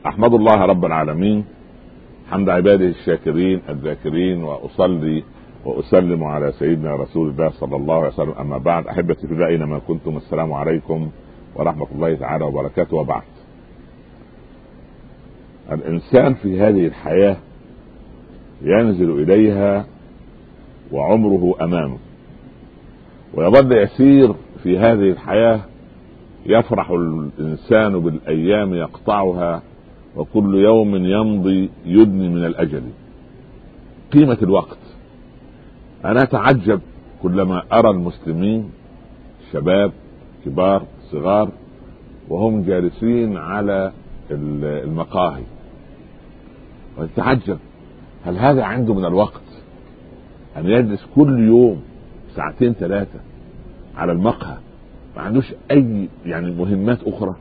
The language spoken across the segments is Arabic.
أحمد الله رب العالمين حمد عباده الشاكرين الذاكرين، وأصلي وأسلم على سيدنا رسول الله صلى الله عليه وسلم. أما بعد، أحبتي في الله أينما كنتم، السلام عليكم ورحمة الله تعالى وبركاته. وبعد، الإنسان في هذه الحياة ينزل إليها وعمره أمامه، ويظل يسير في هذه الحياة، يفرح الإنسان بالأيام يقطعها، وكل يوم يمضي يدني من الأجل. قيمة الوقت. أنا أتعجب كلما أرى المسلمين، شباب كبار صغار، وهم جالسين على المقاهي، وأتعجب هل هذا عنده من الوقت أن يجلس كل يوم ساعتين ثلاثة على المقهى؟ ما عندوش أي مهمات أخرى.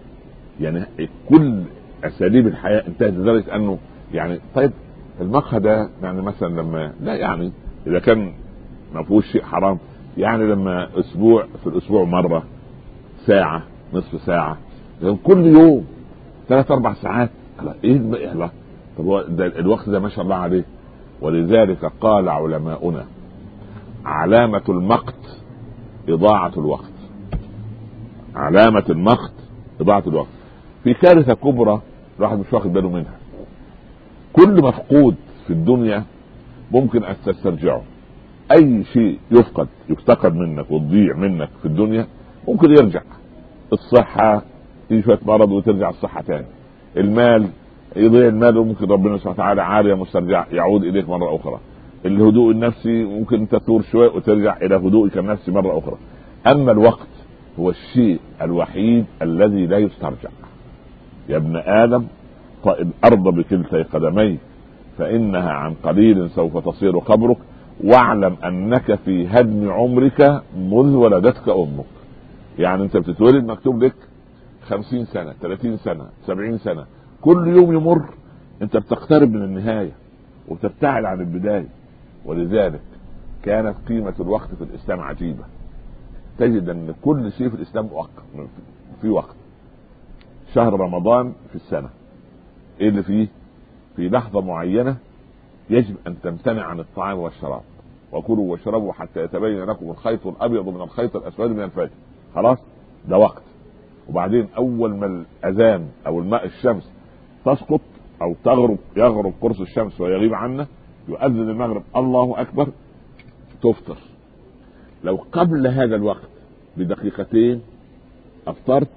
كل أساليب الحياة انتهت لدرجة أنه طيب المقهى ده مثلا لما لا إذا كان ما فيهوش شيء حرام، لما في الأسبوع مرة ساعة، نصف ساعة، كل يوم 3-4 ساعات، إيه طب ده الوقت ده ما شاء الله عليه. ولذلك قال علماؤنا: علامة المقت إضاعة الوقت. علامة المقت إضاعة الوقت. في كارثة كبرى الواحد مش واخد باله منها. كل مفقود في الدنيا ممكن أن تسترجعه. أي شيء يفتقد منك وتضيع منك في الدنيا ممكن يرجع. الصحة، في شوية مرض وترجع الصحة تاني. المال يضيع، المال وممكن ربنا سبحانه وتعالى عارية مسترجع يعود إليك مرة أخرى. الهدوء النفسي ممكن تثور شوية وترجع إلى هدوءك النفسي مرة أخرى. أما الوقت هو الشيء الوحيد الذي لا يسترجع. يا ابن آدم، طئ الأرض بكلتي قدميك، فإنها عن قليل سوف تصير قبرك، واعلم أنك في هدم عمرك مذ ولدتك أمك. أنت بتتولد مكتوب لك 50 سنة، 30 سنة، 70 سنة. كل يوم يمر أنت بتقترب من النهاية وتبتعد عن البداية. ولذلك كانت قيمة الوقت في الإسلام عجيبة. تجد أن كل شيء في الإسلام في وقت. شهر رمضان في السنة، إيه اللي فيه؟ في لحظة معينة يجب أن تمتنع عن الطعام والشراب، وكلوا واشربوا حتى يتبين لكم الخيط الأبيض من الخيط الأسود من الفجر. خلاص، ده وقت. وبعدين أول ما الأذان أو الماء الشمس تسقط أو يغرب قرص الشمس ويغيب عنا، يؤذن المغرب الله أكبر، تفطر. لو قبل هذا الوقت بدقيقتين أفطرت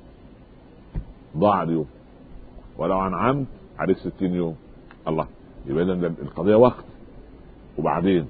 ضاع اليوم، ولو عن عمد عليك 60 يوم. الله، يبقى القضية وقت. وبعدين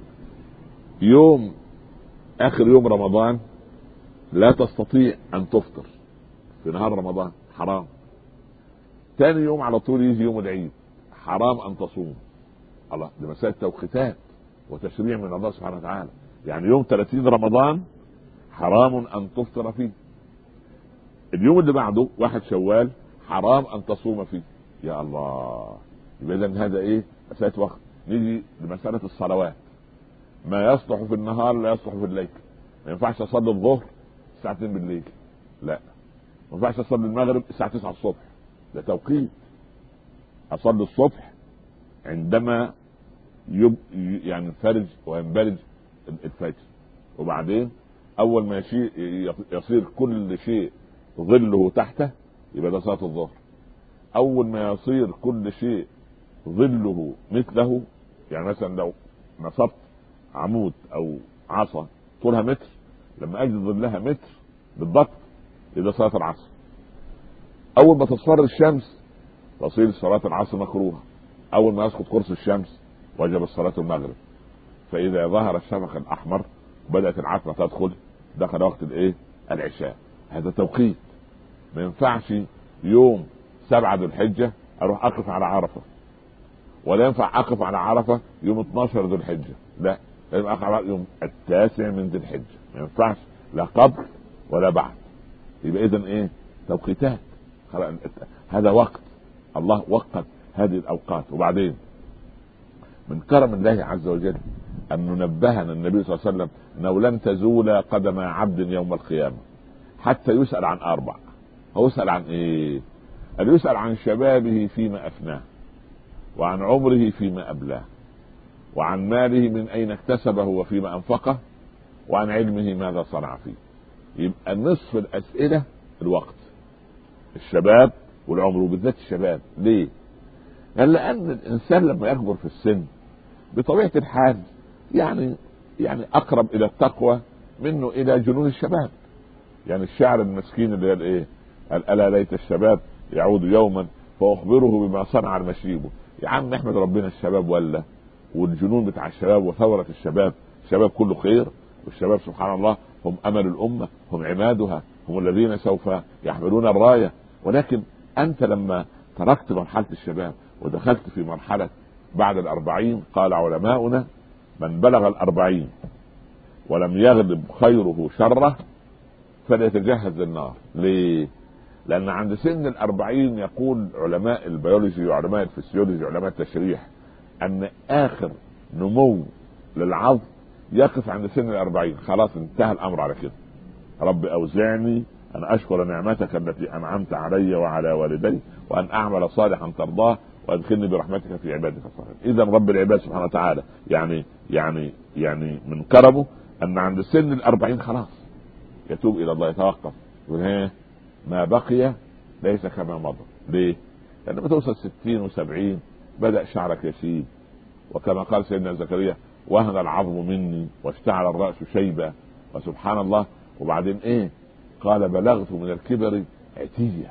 آخر يوم رمضان لا تستطيع أن تفطر في نهار رمضان، حرام. ثاني يوم على طول يجي يوم العيد، حرام أن تصوم. الله، دي مسألة توقيتات وتشريع من الله سبحانه وتعالى. يوم 30 رمضان حرام أن تفطر فيه. اليوم اللي بعده 1 شوال حرام أن تصوم فيه. يا الله، يبقى إذن هذا إيه؟ مسألة وقت. نيجي لمسألة الصلوات. ما يصلح في النهار لا يصلح في الليل. ما ينفعش أصلي الظهر الساعة 2 بالليل، لا. ما ينفعش أصلي المغرب الساعة 9 الصبح، ده توقيت. أصلي الصبح عندما ينفرج وينبرج الفجر. وبعدين أول ما يصير كل شيء ظله تحته، يبقى ده صلاة الظهر. أول ما يصير كل شيء ظله مثله، مثلا لو نصبت عمود أو عصا طولها متر، لما أجد ظلها متر بالضبط، يبقى صلاة العصر. أول ما تصفر الشمس تصير صلاة العصر مكروهة. أول ما يسقط قرص الشمس وجب الصلاة المغرب. فإذا ظهر الشفق الأحمر بدأت العتمة تدخل، دخل وقت العشاء. هذا توقيت. ما ينفعش يوم 7 ذو الحجة أروح أقف على عرفة، ولا ينفع أقف على عرفة يوم 12 ذو الحجة، لا، لازم أقف على يوم 9 من ذي الحجة. ما ينفعش لا قبل ولا بعد. يبقى إذن إيه؟ توقيتات. هذا وقت الله وقت هذه الأوقات. وبعدين من كرم الله عز وجل أن ننبهنا النبي صلى الله عليه وسلم أنه لن تزول قدم عبد يوم القيامة حتى يسأل عن 4. هو يسأل عن إيه؟ أن يسأل عن شبابه فيما أفناه، وعن عمره فيما أبلاه، وعن ماله من أين اكتسبه وفيما أنفقه، وعن علمه ماذا صنع فيه. يبقى نصف الأسئلة الوقت، الشباب والعمر، وبالذات الشباب. ليه؟ لأن الإنسان لما يكبر في السن بطبيعة الحال يعني أقرب إلى التقوى منه إلى جنون الشباب. يعني الشاعر المسكين اللي قال إيه؟ قال ألا ليت الشباب يعود يوما فأخبره بما صنع المشيب. يا عم احمد ربنا الشباب ولا، والجنون بتاع الشباب وثورة الشباب. الشباب كله خير، والشباب سبحان الله هم أمل الأمة، هم عمادها، هم الذين سوف يحملون الراية. ولكن أنت لما تركت مرحلة الشباب ودخلت في مرحلة بعد 40، قال علماؤنا من بلغ 40 ولم يغلب خيره شره فليتجهز للنار. ليه؟ لأن عند سن 40 يقول علماء البيولوجي وعلماء الفسيولوجي وعلماء التشريح أن آخر نمو للعظم يقف عند سن 40. خلاص انتهى الأمر على كده. رب أوزعني أن أشكر نعمتك التي أنعمت علي وعلى والدي، وأن أعمل صالحا ترضاه، وأدخلني برحمتك في عبادك الصالحين. إذا رب العباد سبحانه وتعالى يعني من كرمه أن عند سن 40 خلاص يتوب إلى الله، يتوقف، يقول ما بقي ليس كما مضى. ليه؟ لأنما توصل 60 و70 بدأ شعرك يشيب، وكما قال سيدنا زكريا وهن العظم مني واشتعل الرأس شيبا، وسبحان الله. وبعدين ايه؟ قال بلغت من الكبر عتية.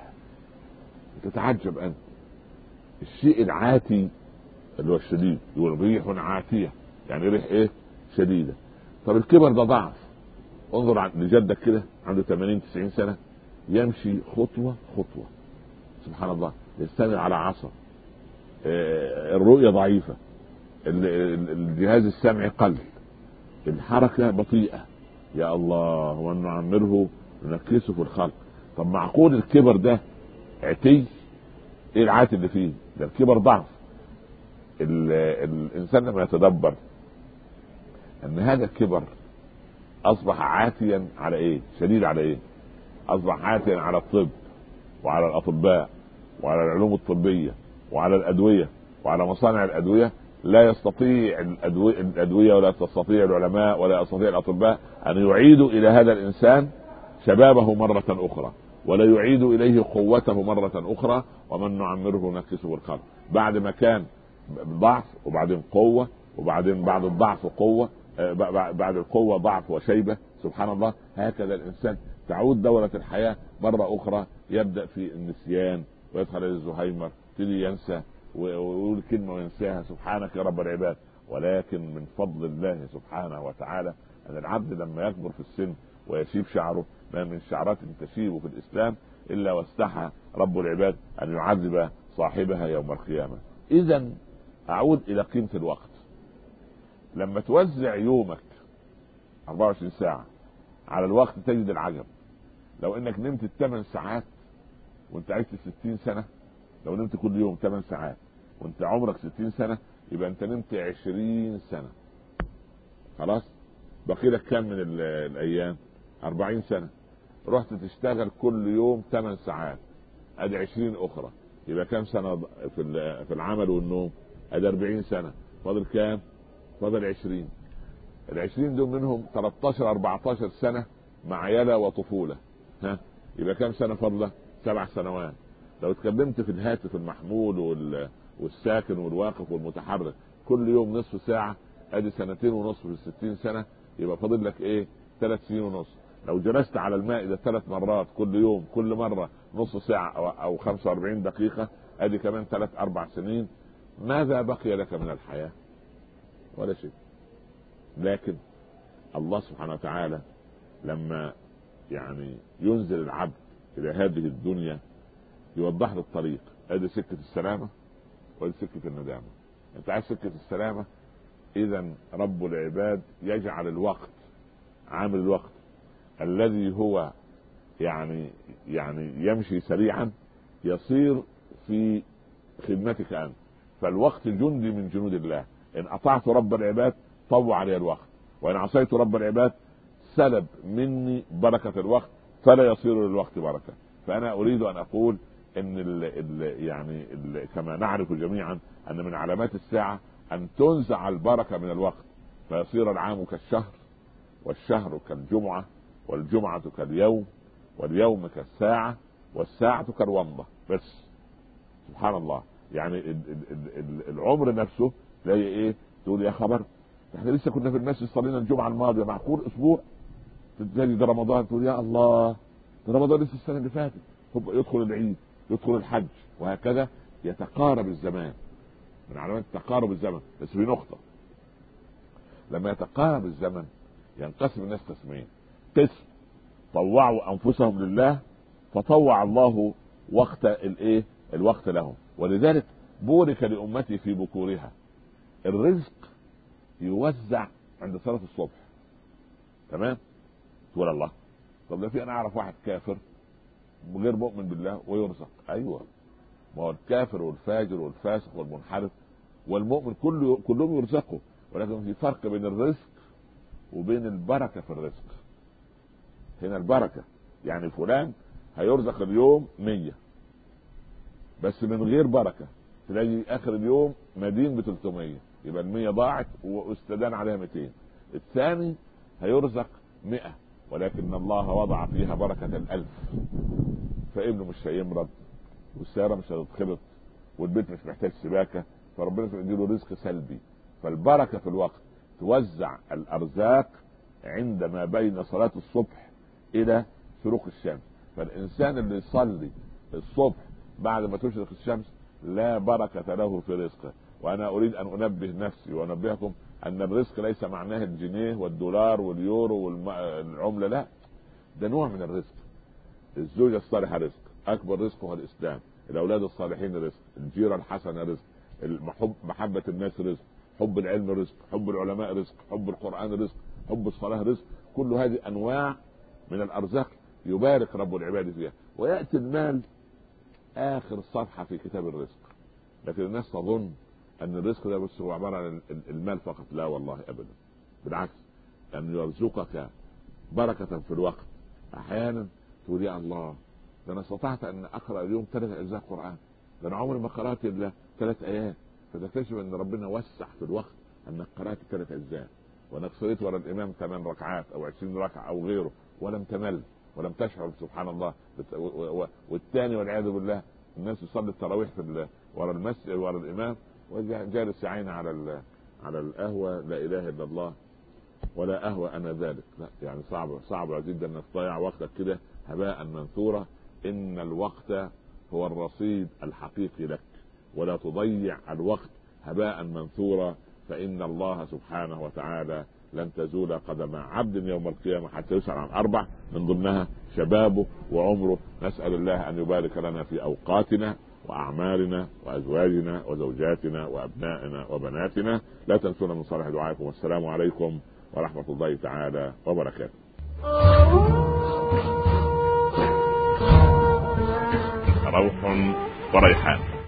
تتعجب انت، الشيء العاتي اللي هو الشديد، يقول ريح عاتية، يعني ريح ايه؟ شديدة. طب الكبر ده ضعف. انظر لجدك كده عنده 80-90 سنة يمشي خطوة خطوة، سبحان الله، يستمر على عصا، الرؤية ضعيفة، الجهاز السمعي قل، الحركة بطيئة. يا الله، وأن نعمره ننكسه في الخلق. طب معقول الكبر ده عتي؟ ايه العات اللي فيه ده؟ الكبر ضعف. الانسان لما يتدبر ان هذا الكبر اصبح عاتيا على ايه؟ شديد على ايه؟ اصبح عاتيا على الطب وعلى الاطباء وعلى العلوم الطبية وعلى الادوية وعلى مصانع الادوية. لا يستطيع الادوية ولا تستطيع العلماء ولا يستطيع الاطباء ان يعيدوا الى هذا الانسان شبابه مرة اخرى، ولا يعيدوا اليه قوته مرة اخرى. ومن نعمره نكسه الخلق. بعد ما كان ضعف وبعدين قوة، وبعدين بعد الضعف قوة، بعد القوة ضعف وشيبة، سبحان الله. هكذا الانسان تعود دورة الحياة مرة اخرى، يبدأ في النسيان ويدخل الى الزهايمر، يبتدي ينسى ويقول كلمة وينساها، سبحانك يا رب العباد. ولكن من فضل الله سبحانه وتعالى ان العبد لما يكبر في السن ويشيب شعره، ما من شعرات تشيب في الاسلام الا واستحى رب العباد ان يعذب صاحبها يوم القيامة. اذا اعود الى قيمة الوقت. لما توزع يومك 24 ساعة على الوقت تجد العجب. لو انك نمت 8 ساعات وانت عشت 60 سنة، لو نمت كل يوم 8 ساعات وانت عمرك 60 سنة، يبقى انت نمت 20 سنة. خلاص بقي لك كم من الايام؟ 40 سنة. رحت تشتغل كل يوم 8 ساعات، ادي 20 اخرى، يبقى كم سنة في العمل والنوم؟ ادي 40 سنة. فاضل كام؟ فاضل 20. ال20 دول منهم 13-14 سنة مع يلا وطفولة. يبقى كم سنة فاضلة؟ 7 سنوات. لو اتكلمت في الهاتف المحمول والساكن والواقف والمتحرك كل يوم نصف ساعة، ادي 2.5 سنين في 60 سنة، يبقى فاضل لك ايه؟ 3.5 سنين. لو جلست على المائدة 3 مرات كل يوم، كل مرة نصف ساعة او 45 دقيقة، ادي كمان 3-4 سنين. ماذا بقي لك من الحياة؟ ولا شيء. لكن الله سبحانه وتعالى لما ينزل العبد الى هذه الدنيا يوضح له الطريق. ادي سكة السلامة وادي سكة الندامة. انت عايز سكة السلامة، اذا رب العباد يجعل الوقت، عامل الوقت الذي هو يمشي سريعا يصير في خدمتك انت. فالوقت جندي من جنود الله. ان اطعت رب العباد طوع علي الوقت، وان عصيت رب العباد سلب مني بركة الوقت، فلا يصير للوقت بركة. فانا اريد ان اقول ان كما نعرف جميعا ان من علامات الساعة ان تنزع البركة من الوقت، فيصير العام كالشهر، والشهر كالجمعة، والجمعة كاليوم، واليوم كالساعة، والساعة كالومضة. بس سبحان الله، يعني العمر نفسه تلاقي ايه، تقول يا خبر احنا لسه كنا في المسجد صلينا الجمعة الماضية، معقول اسبوع؟ تلاقي ده رمضان، تقول يا الله ده رمضان لسه السنة اللي فاتت، يدخل العيد، يدخل الحج، وهكذا يتقارب الزمان. من علامات تقارب الزمن. بس في نقطة، لما يتقارب الزمن ينقسم الناس قسمين: قسم طوعوا انفسهم لله فطوع الله وقت الوقت لهم، ولذلك بورك لأمتي في بكورها. الرزق يوزع عند صلاة الصبح، تمام؟ تقول الله، طب ده في انا اعرف واحد كافر غير مؤمن بالله ويرزق. ايوه، ما هو الكافر والفاجر والفاسق والمنحرف والمؤمن كلهم يرزقوا، ولكن في فرق بين الرزق وبين البركة في الرزق. هنا البركة يعني فلان هيرزق اليوم 100 بس من غير بركة، تلاقي اخر اليوم مدين ب300، يبقى 100 ضاعت واستدان عليها 200. الثاني هيرزق 100 ولكن الله وضع فيها بركة 1000، فابنه مش هيمرض، والسيارة مش هتتخبط، والبيت مش محتاج سباكة، فربنا يديله رزق سلبي. فالبركة في الوقت توزع الأرزاق عندما بين صلاة الصبح إلى شروق الشمس. فالإنسان اللي يصلي الصبح بعد ما تشرق الشمس لا بركة له في رزقه. وأنا أريد أن أنبه نفسي وأنبهكم أن الرزق ليس معناه الجنيه والدولار واليورو والعملة، لا، ده نوع من الرزق. الزوجة الصالحة رزق، أكبر رزق هو الإسلام، الأولاد الصالحين رزق، الجيرة الحسنة رزق، محبة الناس رزق، حب العلم رزق، حب العلماء رزق، حب القرآن رزق، حب الصلاة رزق. كل هذه أنواع من الأرزاق يبارك رب العباد فيها. ويأتي المال آخر صفحة في كتاب الرزق، لكن الناس تظن أن الرزق ده بس هو عبارة عن المال فقط. لا والله أبدا، بالعكس، أن يرزقك بركة في الوقت. أحيانا تقول يا الله، ده أنا استطعت أن أقرأ اليوم 3 أجزاء قرآن، ده أنا عمري ما قرأت إلا 3 آيات، فتكتشف أن ربنا وسع في الوقت أنك قرأت 3 أجزاء، وأنك صليت ورا الإمام 8 ركعات أو 20 ركعة أو غيره ولم تمل ولم تشعر. سبحان الله. والثاني والعياذ بالله الناس يصلي التراويح في ورا المسجد ورا الإمام وجالس يعين على القهوة، لا إله إلا الله، ولا أهوى أنا ذلك. لا، يعني صعب جدا أنك تضيع وقتك كده هباء منثورا. إن الوقت هو الرصيد الحقيقي لك، ولا تضيع الوقت هباء منثورا، فإن الله سبحانه وتعالى لن تزول قدم عبد يوم القيامة حتى يسأل عن 4 من ضمنها شبابه وعمره. نسأل الله أن يبارك لنا في أوقاتنا وأعمالنا وأزواجنا وزوجاتنا وأبنائنا وبناتنا. لا تنسونا من صالح دعائكم، والسلام عليكم ورحمة الله تعالى وبركاته. روح وريحان.